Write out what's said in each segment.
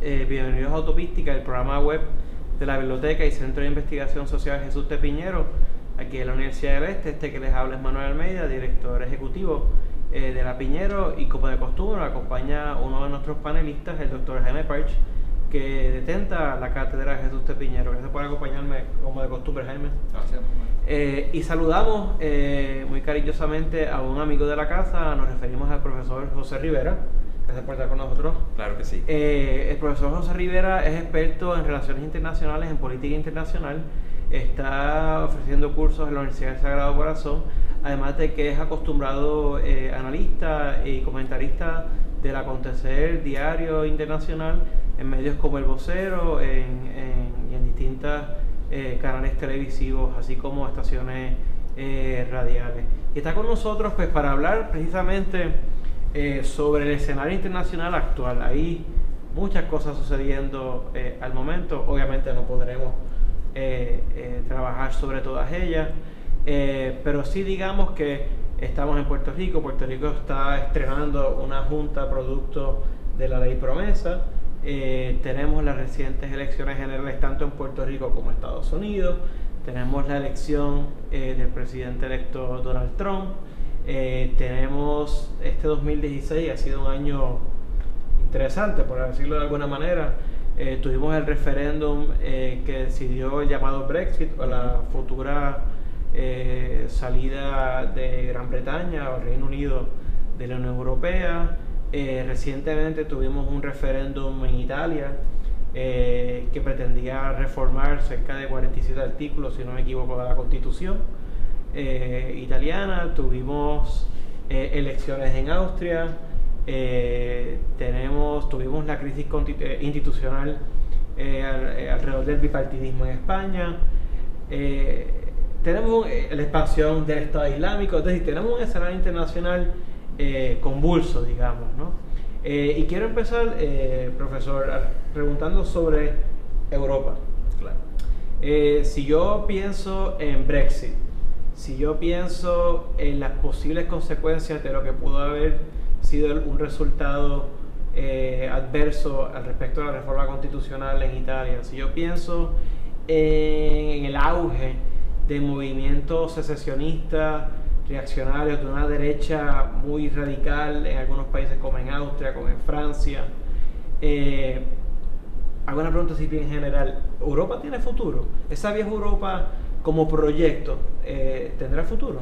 bienvenidos a Autopística, el programa web de la Biblioteca y Centro de Investigación Social Jesús T. Piñero, aquí en la Universidad del Este. Este que les habla es Manuel Almeida, director ejecutivo de la Piñero, y como de costumbre me acompaña uno de nuestros panelistas, el doctor Jaime Parch, que detenta la cátedra Jesús T. Piñero. Gracias por acompañarme como de costumbre, Jaime. Gracias. Y saludamos muy cariñosamente a un amigo de la casa. Nos referimos al profesor José Rivera. Gracias por estar con nosotros. Claro que sí. El profesor José Rivera es experto en relaciones internacionales, en política internacional. Está ofreciendo cursos en la Universidad del Sagrado Corazón, además de que es acostumbrado analista y comentarista del acontecer diario internacional en medios como El Vocero y en distintas canales televisivos, así como estaciones radiales. Y está con nosotros pues para hablar precisamente sobre el escenario internacional actual. Hay muchas cosas sucediendo al momento. Obviamente no podremos trabajar sobre todas ellas, pero sí digamos que estamos en Puerto Rico. Puerto Rico está estrenando una junta producto de la ley promesa. Tenemos las recientes elecciones generales tanto en Puerto Rico como en Estados Unidos. Tenemos la elección del presidente electo Donald Trump. Tenemos este 2016, ha sido un año interesante, por decirlo de alguna manera. Tuvimos el referéndum que decidió el llamado Brexit, o la futura salida de Gran Bretaña o Reino Unido de la Unión Europea. Recientemente tuvimos un referéndum en Italia que pretendía reformar cerca de 47 artículos, si no me equivoco, de la Constitución italiana. Tuvimos elecciones en Austria. Tuvimos la crisis institucional alrededor del bipartidismo en España. Tenemos la expansión del Estado Islámico. Es decir, tenemos un escenario internacional convulso, digamos, ¿no? Y quiero empezar, profesor, preguntando sobre Europa. Claro. Si yo pienso en Brexit, si yo pienso en las posibles consecuencias de lo que pudo haber sido un resultado adverso al respecto de la reforma constitucional en Italia, si yo pienso en el auge de movimientos secesionistas reaccionarios de una derecha muy radical en algunos países como en Austria, como en Francia, hago una pregunta así bien general: ¿Europa tiene futuro? ¿Esa vieja Europa como proyecto tendrá futuro?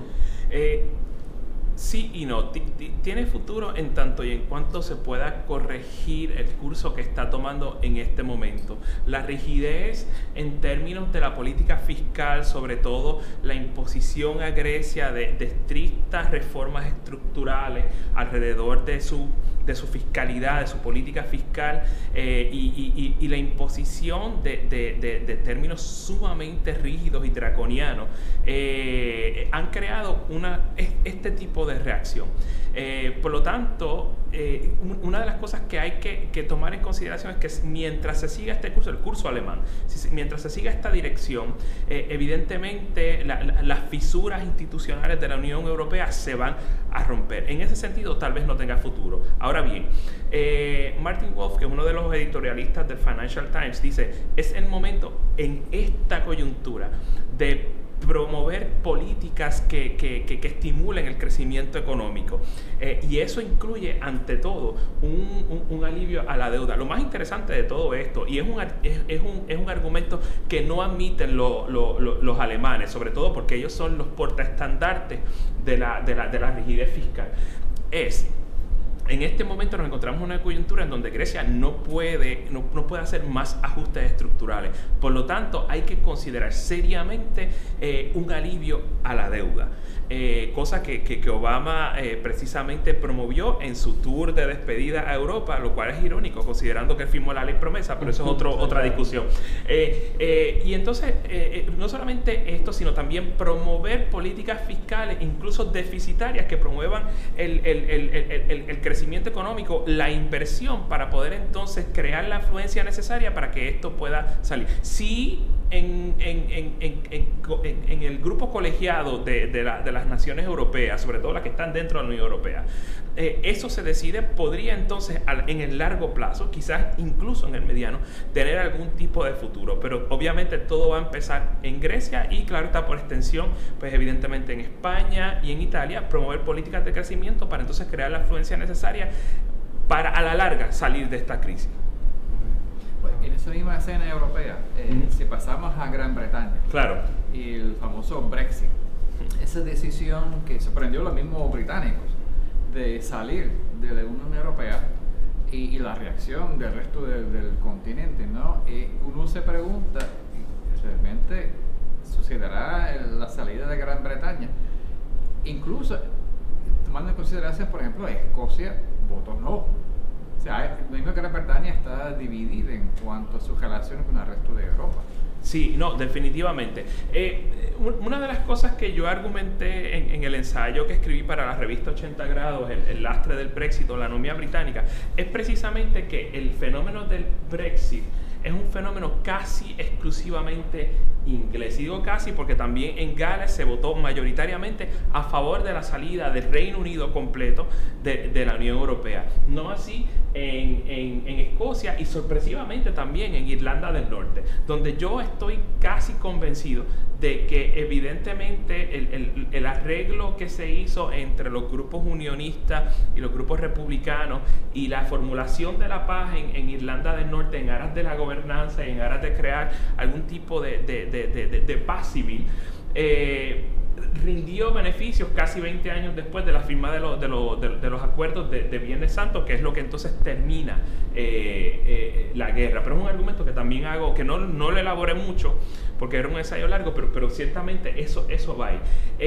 Sí y no. Tiene futuro en tanto y en cuanto se pueda corregir el curso que está tomando en este momento. La rigidez en términos de la política fiscal, sobre todo la imposición a Grecia de estrictas reformas estructurales alrededor de su fiscalidad, de su política fiscal, y la imposición de términos sumamente rígidos y draconianos han creado este tipo de reacción. Por lo tanto, una de las cosas que hay que tomar en consideración es que mientras se siga este curso, el curso alemán, mientras se siga esta dirección, evidentemente las fisuras institucionales de la Unión Europea se van a romper. En ese sentido, tal vez no tenga futuro. Ahora bien, Martin Wolf, que es uno de los editorialistas del Financial Times, dice: es el momento en esta coyuntura de promover políticas que estimulen el crecimiento económico, y eso incluye ante todo un alivio a la deuda. Lo más interesante de todo esto, y es un argumento que no admiten los alemanes, sobre todo porque ellos son los portaestandartes de la rigidez fiscal, en este momento nos encontramos en una coyuntura en donde Grecia no puede hacer más ajustes estructurales. Por lo tanto, hay que considerar seriamente un alivio a la deuda. Cosa que Obama precisamente promovió en su tour de despedida a Europa, lo cual es irónico considerando que él firmó la ley promesa, pero eso es otra discusión. Y entonces, no solamente esto, sino también promover políticas fiscales, incluso deficitarias, que promuevan el crecimiento económico, la inversión, para poder entonces crear la afluencia necesaria para que esto pueda salir. Sí, en el grupo colegiado de las naciones europeas, sobre todo las que están dentro de la Unión Europea, eso se decide, podría entonces en el largo plazo, quizás incluso en el mediano, tener algún tipo de futuro. Pero obviamente todo va a empezar en Grecia y, claro está, por extensión, pues evidentemente en España y en Italia, promover políticas de crecimiento para entonces crear la afluencia necesaria para a la larga salir de esta crisis. Pues en esa misma escena europea, si pasamos a Gran Bretaña, claro, y el famoso Brexit, esa decisión que sorprendió a los mismos británicos de salir de la Unión Europea y la reacción del resto del continente, ¿no? Uno se pregunta, ¿realmente sucederá la salida de Gran Bretaña? Incluso tomando en consideración, por ejemplo, Escocia votó no. O sea, lo mismo que Gran Bretaña está dividida en cuanto a sus relaciones con el resto de Europa. Sí, no, definitivamente. Una de las cosas que yo argumenté en el ensayo que escribí para la revista 80 grados, el lastre del Brexit o la anomia británica, es precisamente que el fenómeno del Brexit es un fenómeno casi exclusivamente inglés. Y digo casi porque también en Gales se votó mayoritariamente a favor de la salida del Reino Unido completo de la Unión Europea. No así en Escocia y sorpresivamente también en Irlanda del Norte, donde yo estoy casi convencido de que evidentemente el arreglo que se hizo entre los grupos unionistas y los grupos republicanos y la formulación de la paz en Irlanda del Norte en aras de la gobernanza y en aras de crear algún tipo de paz civil, rindió beneficios casi 20 años después de la firma de los acuerdos de Viernes Santo, que es lo que entonces termina la guerra. Pero es un argumento que también hago, que no lo elaboré mucho porque era un ensayo largo, pero ciertamente eso va ahí.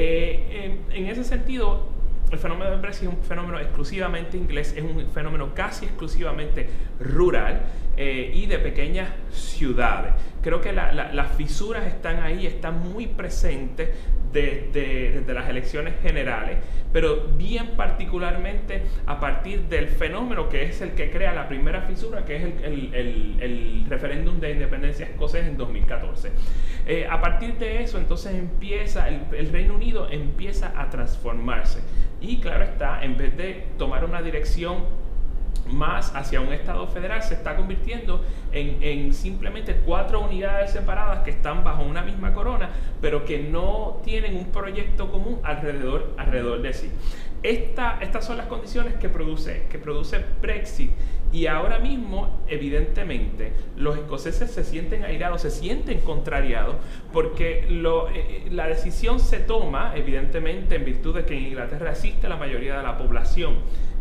En ese sentido, el fenómeno del Brexit es un fenómeno exclusivamente inglés, es un fenómeno casi exclusivamente rural y de pequeñas ciudades. Creo que las fisuras están ahí, están muy presentes desde las elecciones generales, pero bien particularmente a partir del fenómeno que es el que crea la primera fisura, que es el referéndum de independencia escocés en 2014. A partir de eso, entonces empieza, el Reino Unido empieza a transformarse. Y claro está, en vez de tomar una dirección más hacia un Estado federal, se está convirtiendo en simplemente 4 unidades separadas que están bajo una misma corona, pero que no tienen un proyecto común alrededor de sí. Estas son las condiciones que produce Brexit, y ahora mismo, evidentemente, los escoceses se sienten airados, se sienten contrariados, porque la decisión se toma, evidentemente, en virtud de que en Inglaterra existe la mayoría de la población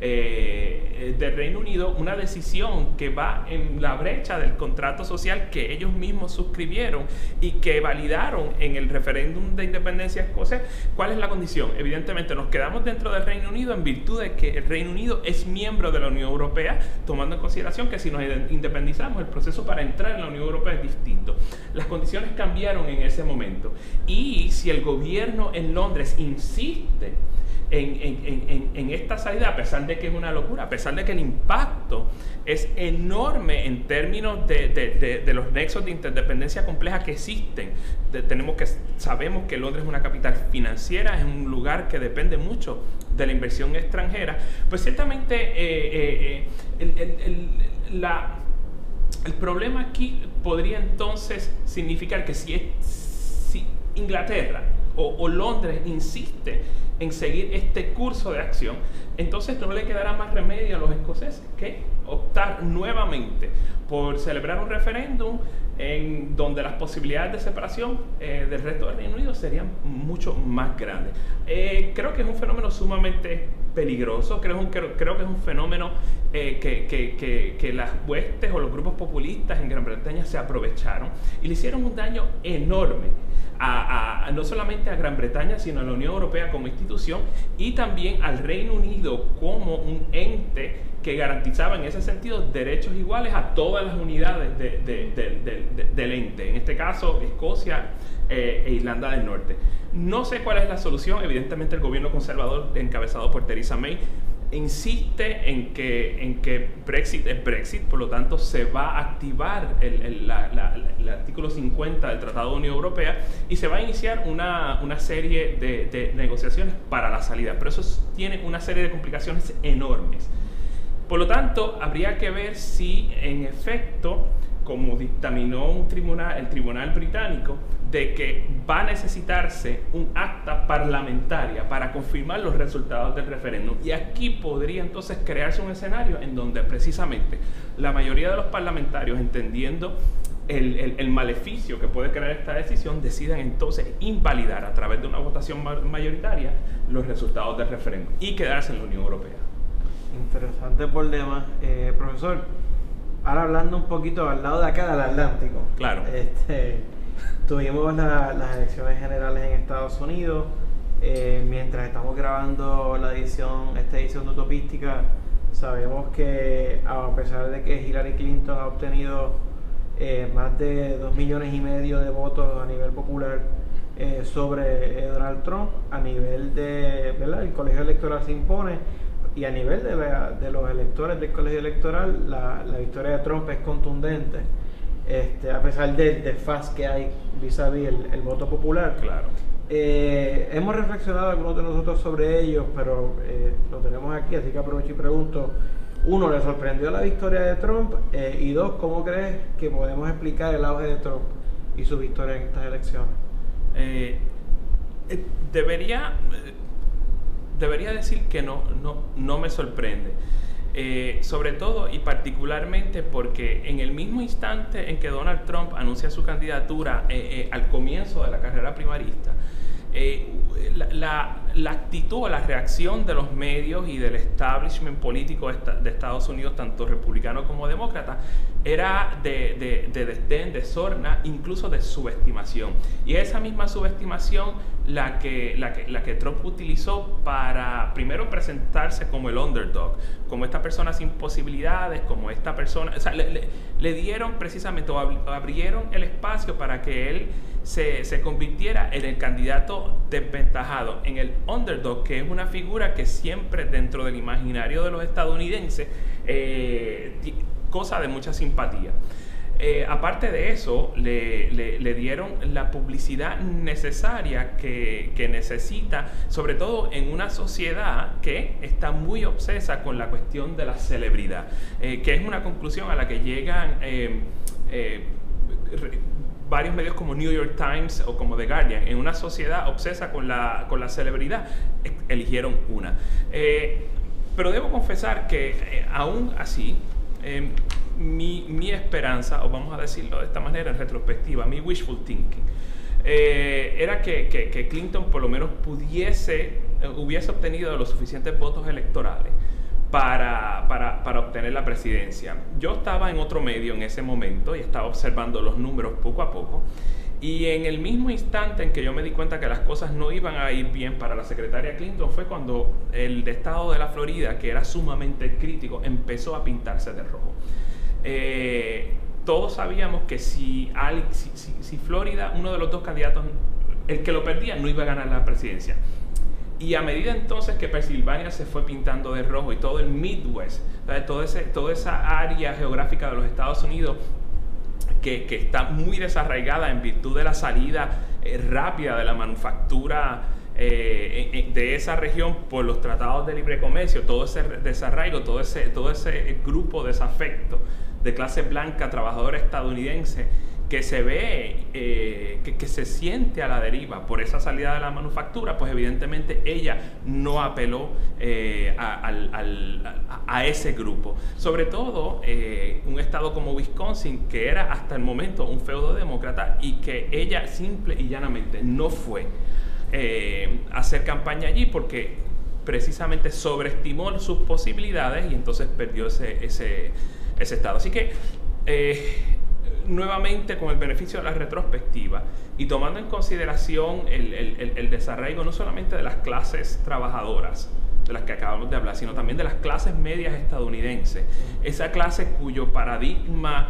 del Reino Unido, una decisión que va en la brecha del contrato social que ellos mismos suscribieron y que validaron en el referéndum de independencia escocés. ¿Cuál es la condición? Evidentemente nos quedamos dentro del Reino Unido en virtud de que el Reino Unido es miembro de la Unión Europea, tomando en consideración que si nos independizamos, el proceso para entrar en la Unión Europea es distinto. Las condiciones cambiaron en ese momento, y si el gobierno en Londres insiste en esta salida, a pesar de que es una locura, a pesar de que el impacto es enorme en términos de los nexos de interdependencia compleja que existen. Sabemos que Londres es una capital financiera, es un lugar que depende mucho de la inversión extranjera, pues ciertamente el problema aquí podría entonces significar que si Inglaterra o Londres insiste en seguir este curso de acción, entonces no le quedará más remedio a los escoceses que optar nuevamente por celebrar un referéndum en donde las posibilidades de separación del resto del Reino Unido serían mucho más grandes. Creo que es un fenómeno sumamente peligroso, creo que es un fenómeno que las huestes o los grupos populistas en Gran Bretaña se aprovecharon y le hicieron un daño enorme no solamente a Gran Bretaña, sino a la Unión Europea como institución, y también al Reino Unido como un ente que garantizaba en ese sentido derechos iguales a todas las unidades del ente, en este caso Escocia e Irlanda del Norte. No sé cuál es la solución. Evidentemente el gobierno conservador encabezado por Theresa May insiste en que Brexit es Brexit, por lo tanto se va a activar el artículo 50 del Tratado de Unión Europea y se va a iniciar una serie de negociaciones para la salida, pero eso tiene una serie de complicaciones enormes. Por lo tanto, habría que ver si en efecto, como dictaminó el tribunal británico, de que va a necesitarse un acta parlamentaria para confirmar los resultados del referéndum. Y aquí podría entonces crearse un escenario en donde precisamente la mayoría de los parlamentarios, entendiendo el maleficio que puede crear esta decisión, decidan entonces invalidar a través de una votación mayoritaria los resultados del referéndum y quedarse en la Unión Europea. Interesante problema. Profesor, ahora hablando un poquito al lado de acá del Atlántico. Claro. Tuvimos las elecciones generales en Estados Unidos. Mientras estamos grabando esta edición de Utopística, sabemos que a pesar de que Hillary Clinton ha obtenido más de 2,5 millones de votos a nivel popular sobre Donald Trump, a nivel de, ¿verdad?, el colegio electoral se impone, y a nivel de los electores del colegio electoral, la victoria de Trump es contundente, a pesar del desfase que hay vis-a-vis el voto popular. Claro. Hemos reflexionado algunos de nosotros sobre ellos, pero lo tenemos aquí, así que aprovecho y pregunto: uno, ¿le sorprendió la victoria de Trump? Y dos, ¿cómo crees que podemos explicar el auge de Trump y su victoria en estas elecciones? Debería decir que no me sorprende. Sobre todo y particularmente porque en el mismo instante en que Donald Trump anuncia su candidatura al comienzo de la carrera primarista, la actitud o la reacción de los medios y del establishment político de Estados Unidos, tanto republicano como demócrata, era de desdén, de sorna, incluso de subestimación. Y esa misma subestimación la que Trump utilizó para primero presentarse como el underdog, como esta persona sin posibilidades, como esta persona, o sea, le dieron precisamente, o abrieron el espacio para que él se convirtiera en el candidato desventajado, en el underdog, que es una figura que siempre dentro del imaginario de los estadounidenses goza de mucha simpatía. Aparte de eso, le dieron la publicidad necesaria que necesita, sobre todo en una sociedad que está muy obsesa con la cuestión de la celebridad, que es una conclusión a la que llegan varios medios como New York Times o como The Guardian. En una sociedad obsesa con la celebridad, eligieron una. Pero debo confesar que aún así, mi esperanza, o vamos a decirlo de esta manera en retrospectiva, mi wishful thinking, era que Clinton por lo menos hubiese obtenido los suficientes votos electorales para obtener la presidencia. Yo estaba en otro medio en ese momento y estaba observando los números poco a poco, y en el mismo instante en que yo me di cuenta que las cosas no iban a ir bien para la secretaria Clinton fue cuando el estado de la Florida, que era sumamente crítico, empezó a pintarse de rojo. Todos sabíamos que si Florida, uno de los dos candidatos, el que lo perdía, no iba a ganar la presidencia. Y a medida entonces que Pensilvania se fue pintando de rojo y todo el Midwest, toda esa área geográfica de los Estados Unidos que está muy desarraigada en virtud de la salida rápida de la manufactura de esa región por los tratados de libre comercio, todo ese desarraigo, todo ese grupo desafecto de clase blanca, trabajadora estadounidense, que se ve, que se siente a la deriva por esa salida de la manufactura, pues evidentemente ella no apeló a ese grupo. Sobre todo un estado como Wisconsin, que era hasta el momento un feudo demócrata, y que ella simple y llanamente no fue a hacer campaña allí porque precisamente sobreestimó sus posibilidades y entonces perdió ese estado. Así que nuevamente, con el beneficio de la retrospectiva y tomando en consideración el desarraigo no solamente de las clases trabajadoras de las que acabamos de hablar, sino también de las clases medias estadounidenses, esa clase cuyo paradigma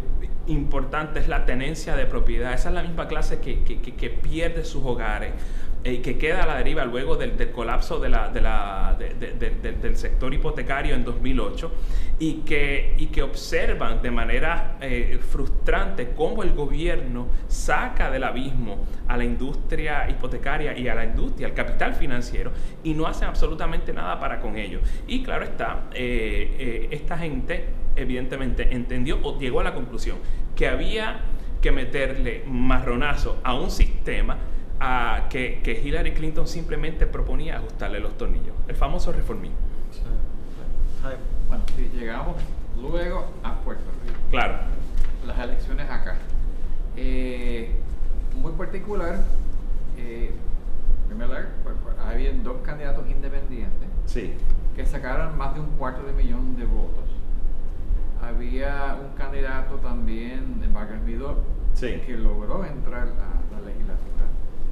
importante es la tenencia de propiedad. Esa es la misma clase que pierde sus hogares que queda a la deriva luego del colapso del sector hipotecario en 2008 y que observan de manera frustrante cómo el gobierno saca del abismo a la industria hipotecaria y a la industria, al capital financiero, y no hacen absolutamente nada para con ello. Y claro está, esta gente evidentemente entendió o llegó a la conclusión que había que meterle marronazo a un sistema que Hillary Clinton simplemente proponía ajustarle los tornillos, el famoso reformismo. Bueno, si llegamos luego a Puerto Rico. Claro. Las elecciones acá. Muy particular, primero, había 2 candidatos independientes Sí. que sacaron más de 250,000 de votos. Había un candidato también, Vargas Vidal, Sí. que logró entrar a la legislatura,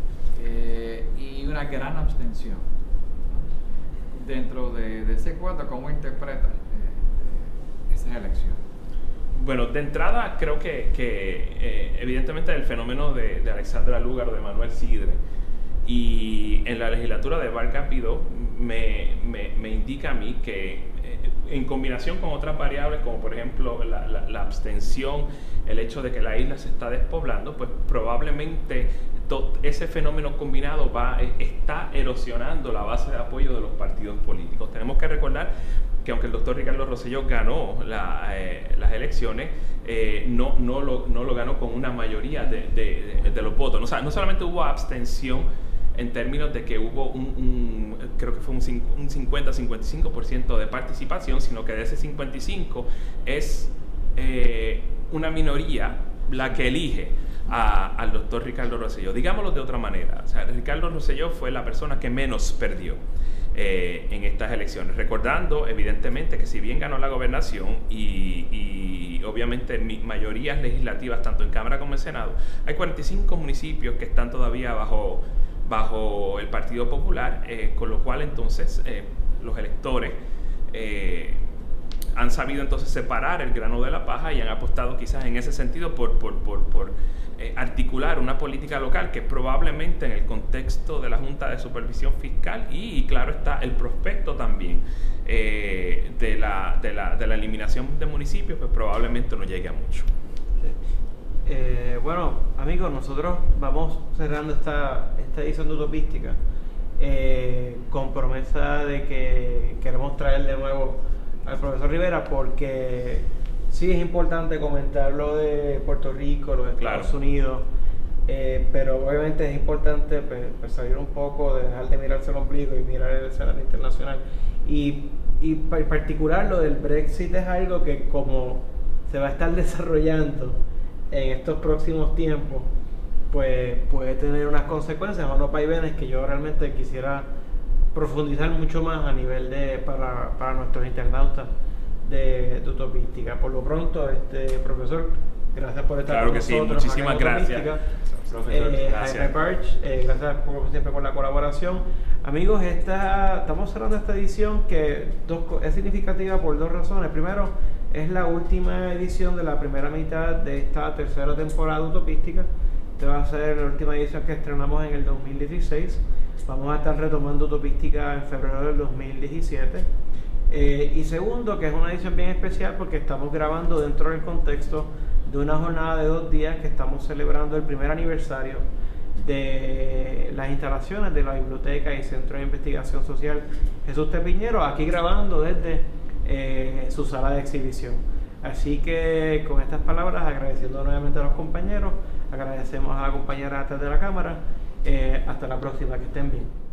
y una gran abstención, ¿no? Dentro de ese cuadro, ¿cómo interpretan esas elecciones? Bueno, de entrada creo que evidentemente el fenómeno de Alexandra Lúgaro, de Manuel Sidre, y en la legislatura de Vargas Vidal me indica a mí que en combinación con otras variables, como por ejemplo la abstención, el hecho de que la isla se está despoblando, pues probablemente ese fenómeno combinado está erosionando la base de apoyo de los partidos políticos. Tenemos que recordar que aunque el doctor Ricardo Rosselló ganó las elecciones, no lo ganó con una mayoría de los votos. O sea, no solamente hubo abstención en términos de que hubo creo que fue un 50-55% de participación, sino que de ese 55% es una minoría la que elige al doctor Ricardo Rosselló. Digámoslo de otra manera, o sea, Ricardo Rosselló fue la persona que menos perdió en estas elecciones, recordando evidentemente que si bien ganó la gobernación y obviamente mayorías legislativas tanto en Cámara como en Senado, hay 45 municipios que están todavía bajo el Partido Popular, con lo cual entonces los electores han sabido entonces separar el grano de la paja y han apostado quizás en ese sentido por articular una política local que probablemente en el contexto de la Junta de Supervisión Fiscal y claro está el prospecto también de la eliminación de municipios, pues probablemente no llegue a mucho. Bueno, amigos, nosotros vamos cerrando esta edición de Utopística con promesa de que queremos traer de nuevo al profesor Rivera, porque sí es importante comentar lo de Puerto Rico, lo de Estados Unidos, pero obviamente es importante pues, salir un poco, de dejar de mirarse el ombligo y mirar el escenario internacional. Y en particular lo del Brexit es algo que como se va a estar desarrollando en estos próximos tiempos, pues puede tener unas consecuencias o unos vaivenes que yo realmente quisiera profundizar mucho más a nivel para nuestros internautas de Utopística. Por lo pronto, profesor, gracias por estar con nosotros. Claro que sí, muchísimas gracias. Profesor, gracias. Jaime Parch, gracias como siempre por la colaboración. Amigos, estamos cerrando esta edición que es significativa por 2 razones. Primero, es la última edición de la primera mitad de esta tercera temporada Utopística. Esta va a ser la última edición que estrenamos en el 2016. Vamos a estar retomando Utopística en febrero del 2017. Y segundo, que es una edición bien especial porque estamos grabando dentro del contexto de una jornada de 2 días que estamos celebrando el primer aniversario de las instalaciones de la Biblioteca y Centro de Investigación Social Jesús T. Piñero, aquí grabando desde su sala de exhibición. Así que con estas palabras, agradeciendo nuevamente a los compañeros, agradecemos a la compañera detrás de la cámara. Hasta la próxima, que estén bien.